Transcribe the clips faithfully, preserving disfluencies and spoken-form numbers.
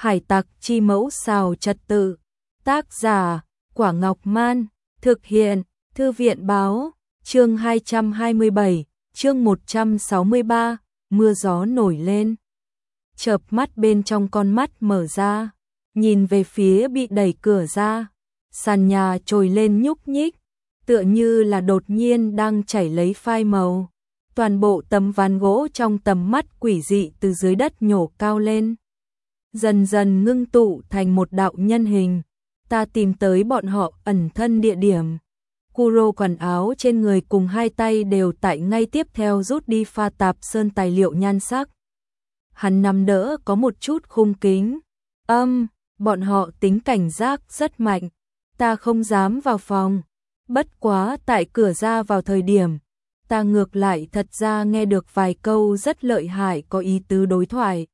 Hải tặc chi mẫu xào trật tự. Tác giả, Quả Ngọc Man. Thực hiện, Thư viện báo. Chương hai trăm hai mươi bảy, chương một trăm sáu mươi ba, mưa gió nổi lên. Chợp mắt bên trong con mắt mở ra, nhìn về phía bị đẩy cửa ra. Sàn nhà trồi lên nhúc nhích, tựa như là đột nhiên đang chảy lấy phai màu. Toàn bộ tấm ván gỗ trong tầm mắt quỷ dị từ dưới đất nhổ cao lên, dần dần ngưng tụ thành một đạo nhân hình. Ta tìm tới bọn họ ẩn thân địa điểm. Kuro quần áo trên người cùng hai tay đều tại ngay tiếp theo rút đi pha tạp sơn tài liệu nhan sắc. Hắn nắm đỡ có một chút khung kính. Âm, bọn họ tính cảnh giác rất mạnh. Ta không dám vào phòng. Bất quá tại cửa ra vào thời điểm, ta ngược lại thật ra nghe được vài câu rất lợi hại có ý tứ đối thoại.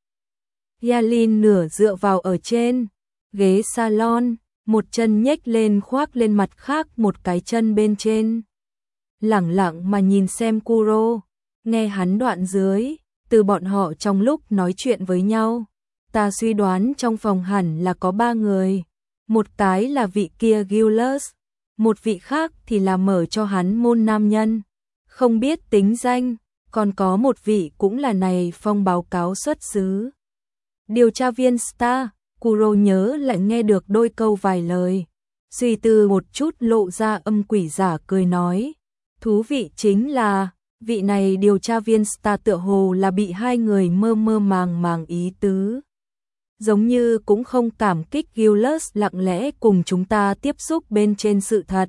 Yalin nửa dựa vào ở trên ghế salon, một chân nhếch lên khoác lên mặt khác một cái chân bên trên. Lẳng lặng mà nhìn xem Kuro, nghe hắn đoạn dưới, từ bọn họ trong lúc nói chuyện với nhau. Ta suy đoán trong phòng hẳn là có ba người. Một cái là vị kia Gilles, một vị khác thì là mở cho hắn môn nam nhân, không biết tính danh, còn có một vị cũng là này phong báo cáo xuất xứ. Điều tra viên Star. Kuro nhớ lại nghe được đôi câu vài lời, suy tư một chút lộ ra âm quỷ giả cười nói. Thú vị chính là, vị này điều tra viên Star tựa hồ là bị hai người mơ mơ màng màng ý tứ. Giống như cũng không cảm kích Gilles lặng lẽ cùng chúng ta tiếp xúc bên trên sự thật.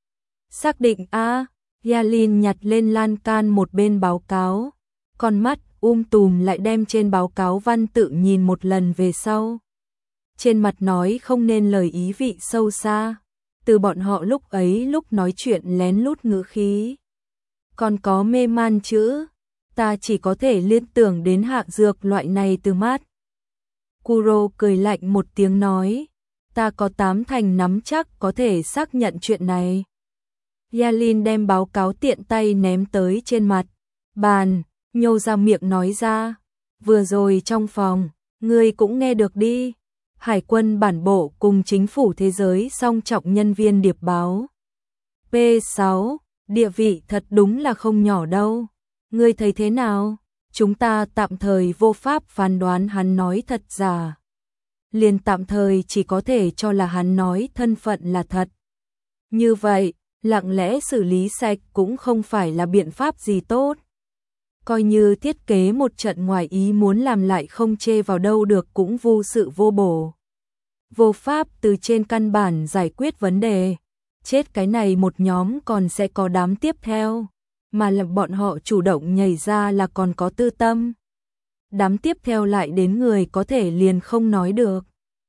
Xác định a. Yalin nhặt lên lan can một bên báo cáo, con mắt um tùm lại đem trên báo cáo văn tự nhìn một lần về sau. Trên mặt nói không nên lời ý vị sâu xa, từ bọn họ lúc ấy lúc nói chuyện lén lút ngữ khí. Còn có mê man chữ, ta chỉ có thể liên tưởng đến hạ dược loại này từ mát. Kuro cười lạnh một tiếng nói, ta có tám thành nắm chắc có thể xác nhận chuyện này. Yalin đem báo cáo tiện tay ném tới trên mặt bàn, nhô ra miệng nói ra, vừa rồi trong phòng, ngươi cũng nghe được đi. Hải quân bản bộ cùng chính phủ thế giới song trọng nhân viên điệp báo. P sáu, địa vị thật đúng là không nhỏ đâu. Ngươi thấy thế nào? Chúng ta tạm thời vô pháp phán đoán hắn nói thật giả. Liền tạm thời chỉ có thể cho là hắn nói thân phận là thật. Như vậy, lặng lẽ xử lý sạch cũng không phải là biện pháp gì tốt. Coi như thiết kế một trận ngoài ý muốn làm lại không chê vào đâu được cũng vô sự vô bổ. Vô pháp từ trên căn bản giải quyết vấn đề. Chết cái này một nhóm còn sẽ có đám tiếp theo. Mà là bọn họ chủ động nhảy ra là còn có tư tâm. Đám tiếp theo lại đến người có thể liền không nói được.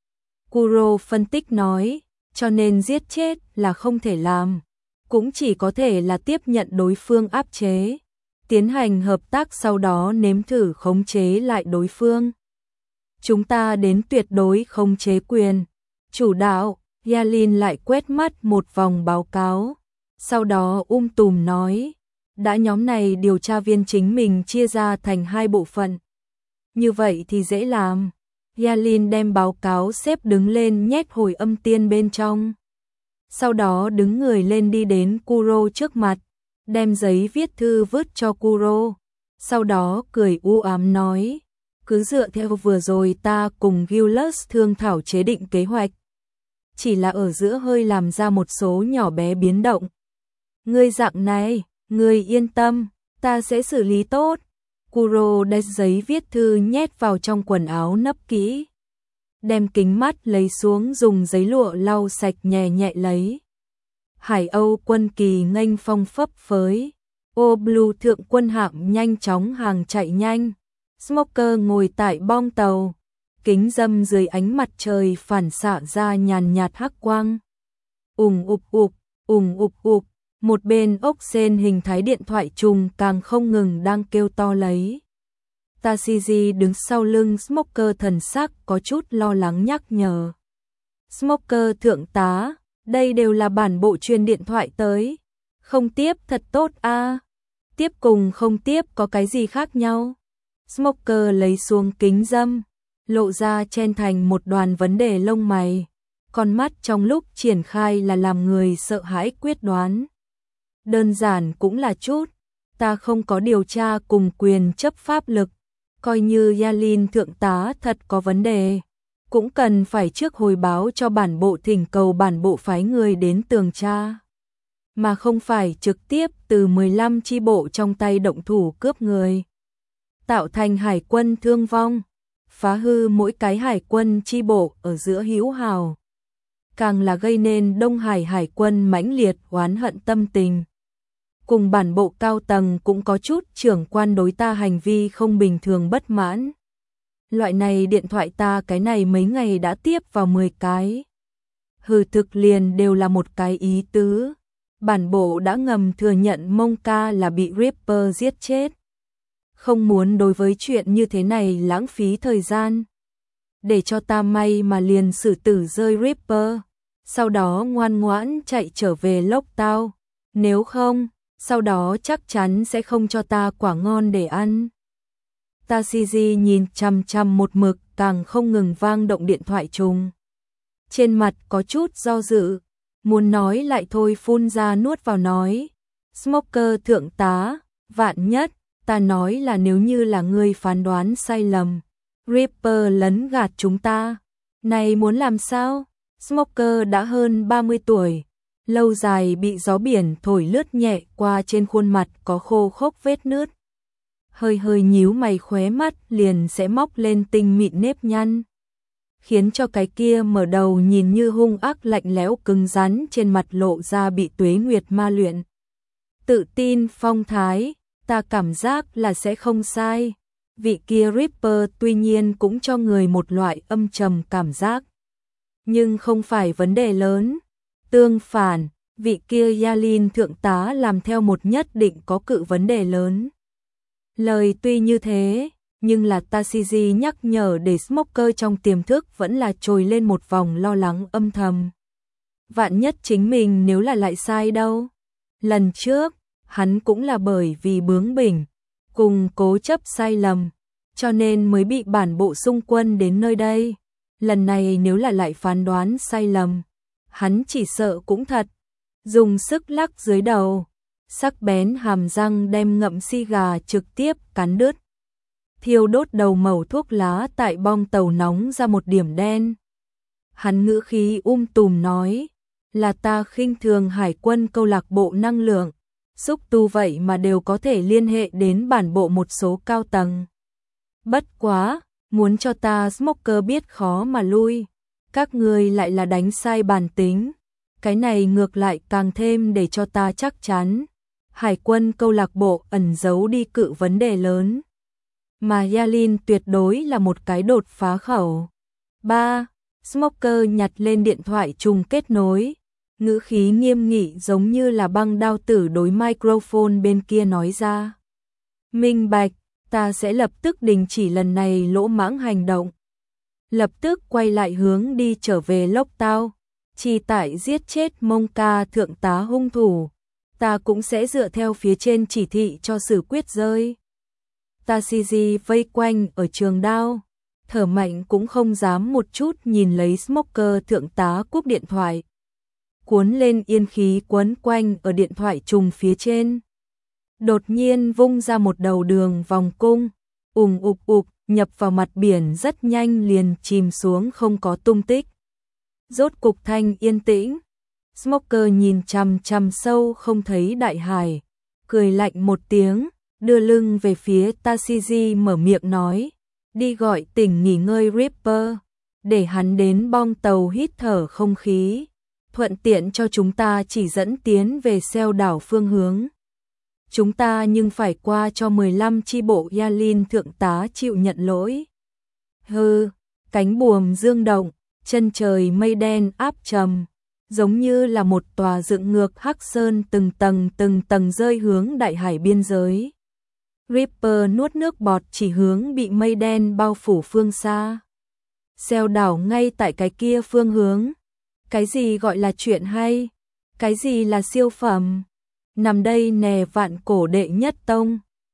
Kuro phân tích nói, cho nên giết chết là không thể làm. Cũng chỉ có thể là tiếp nhận đối phương áp chế. Tiến hành hợp tác sau đó nếm thử khống chế lại đối phương. Chúng ta đến tuyệt đối khống chế quyền. Chủ đạo, Yalin lại quét mắt một vòng báo cáo. Sau đó um tùm nói, đã nhóm này điều tra viên chính mình chia ra thành hai bộ phận. Như vậy thì dễ làm. Yalin đem báo cáo xếp đứng lên nhét hồi âm tiên bên trong. Sau đó đứng người lên đi đến Kuro trước mặt, đem giấy viết thư vứt cho Kuro. Sau đó cười u ám nói, cứ dựa theo vừa rồi ta cùng Gilles thương thảo chế định kế hoạch. Chỉ là ở giữa hơi làm ra một số nhỏ bé biến động. Ngươi dạng này, ngươi yên tâm, ta sẽ xử lý tốt. Kuro đem giấy viết thư nhét vào trong quần áo nấp kỹ. Đem kính mắt lấy xuống dùng giấy lụa lau sạch nhẹ nhẹ lấy. Hải Âu quân kỳ nghênh phong phấp phới. Ô Blue thượng quân hạm nhanh chóng hàng chạy nhanh. Smoker ngồi tại bong tàu. Kính dâm dưới ánh mặt trời phản xạ ra nhàn nhạt hắc quang. Ùng ục ục, ùng ục ục. Một bên ốc sên hình thái điện thoại trùng càng không ngừng đang kêu to lấy. Tashiji đứng sau lưng Smoker thần sắc có chút lo lắng nhắc nhở. Smoker thượng tá, đây đều là bản bộ truyền điện thoại tới. Không tiếp thật tốt a. À. Tiếp cùng không tiếp có cái gì khác nhau? Smoker lấy xuống kính dâm, lộ ra chen thành một đoàn vấn đề lông mày, con mắt trong lúc triển khai là làm người sợ hãi quyết đoán. Đơn giản cũng là chút, ta không có điều tra cùng quyền chấp pháp lực, coi như Yalin thượng tá thật có vấn đề, cũng cần phải trước hồi báo cho bản bộ thỉnh cầu bản bộ phái người đến tường tra, mà không phải trực tiếp từ mười lăm chi bộ trong tay động thủ cướp người, tạo thành hải quân thương vong, phá hư mỗi cái hải quân chi bộ ở giữa hữu hào, càng là gây nên Đông Hải hải quân mãnh liệt oán hận tâm tình. Cùng bản bộ cao tầng cũng có chút trưởng quan đối ta hành vi không bình thường bất mãn. Loại này điện thoại ta cái này mấy ngày đã tiếp vào mười cái. Hừ, thực liền đều là một cái ý tứ. Bản bộ đã ngầm thừa nhận Mông Ca là bị Ripper giết chết. Không muốn đối với chuyện như thế này lãng phí thời gian. Để cho ta may mà liền xử tử rơi Ripper. Sau đó ngoan ngoãn chạy trở về lốc tao. Nếu không, sau đó chắc chắn sẽ không cho ta quả ngon để ăn. Tashizi nhìn chằm chằm một mực càng không ngừng vang động điện thoại trùng. Trên mặt có chút do dự, muốn nói lại thôi phun ra nuốt vào nói. Smoker thượng tá, vạn nhất, ta nói là nếu như là ngươi phán đoán sai lầm, Ripper lấn gạt chúng ta. Này muốn làm sao? Smoker đã hơn ba mươi tuổi, lâu dài bị gió biển thổi lướt nhẹ qua trên khuôn mặt có khô khốc vết nứt. Hơi hơi nhíu mày khóe mắt liền sẽ móc lên tinh mịn nếp nhăn, khiến cho cái kia mở đầu nhìn như hung ác lạnh lẽo cứng rắn trên mặt lộ ra bị tuế nguyệt ma luyện. Tự tin phong thái, ta cảm giác là sẽ không sai. Vị kia Ripper tuy nhiên cũng cho người một loại âm trầm cảm giác, nhưng không phải vấn đề lớn. Tương phản, vị kia Yalin thượng tá làm theo một nhất định có cự vấn đề lớn. Lời tuy như thế, nhưng là Tashizi nhắc nhở để Smoker trong tiềm thức vẫn là trồi lên một vòng lo lắng âm thầm. Vạn nhất chính mình nếu là lại sai đâu. Lần trước, hắn cũng là bởi vì bướng bỉnh, cùng cố chấp sai lầm, cho nên mới bị bản bộ xung quân đến nơi đây. Lần này nếu là lại phán đoán sai lầm, hắn chỉ sợ cũng thật. Dùng sức lắc dưới đầu, sắc bén hàm răng đem ngậm xi gà trực tiếp cắn đứt. Thiêu đốt đầu mẩu thuốc lá tại bong tàu nóng ra một điểm đen. Hắn ngữ khí um tùm nói, là ta khinh thường hải quân câu lạc bộ năng lượng, xúc tu vậy mà đều có thể liên hệ đến bản bộ một số cao tầng. Bất quá, muốn cho ta Smoker biết khó mà lui, các người lại là đánh sai bản tính. Cái này ngược lại càng thêm để cho ta chắc chắn, hải quân câu lạc bộ ẩn giấu đi cự vấn đề lớn. Mà Yalin tuyệt đối là một cái đột phá khẩu. ba. Smoker nhặt lên điện thoại trùng kết nối, ngữ khí nghiêm nghị giống như là băng đao tử đối microphone bên kia nói ra. Minh bạch, ta sẽ lập tức đình chỉ lần này lỗ mãng hành động. Lập tức quay lại hướng đi trở về lốc tao. Chỉ tại giết chết Mông Ca thượng tá hung thủ, ta cũng sẽ dựa theo phía trên chỉ thị cho xử quyết rơi. Tashizi vây quanh ở trường đao, thở mạnh cũng không dám một chút nhìn lấy Smoker thượng tá cúp điện thoại. Cuốn lên yên khí quấn quanh ở điện thoại trùng phía trên. Đột nhiên vung ra một đầu đường vòng cung, ùng ục ục nhập vào mặt biển rất nhanh liền chìm xuống không có tung tích. Rốt cục thanh yên tĩnh, Smoker nhìn chằm chằm sâu không thấy đại hải, cười lạnh một tiếng, đưa lưng về phía Tashizi mở miệng nói, đi gọi tỉnh nghỉ ngơi Ripper, để hắn đến bong tàu hít thở không khí, thuận tiện cho chúng ta chỉ dẫn tiến về xeo đảo phương hướng. Chúng ta nhưng phải qua cho mười lăm chi bộ Yalin thượng tá chịu nhận lỗi. Hừ, cánh buồm dương động, chân trời mây đen áp trầm, giống như là một tòa dựng ngược hắc sơn từng tầng từng tầng rơi hướng đại hải biên giới. Ripper nuốt nước bọt chỉ hướng bị mây đen bao phủ phương xa. Xeo đảo ngay tại cái kia phương hướng. Cái gì gọi là chuyện hay? Cái gì là siêu phẩm? Nằm đây nè vạn cổ đệ nhất tông.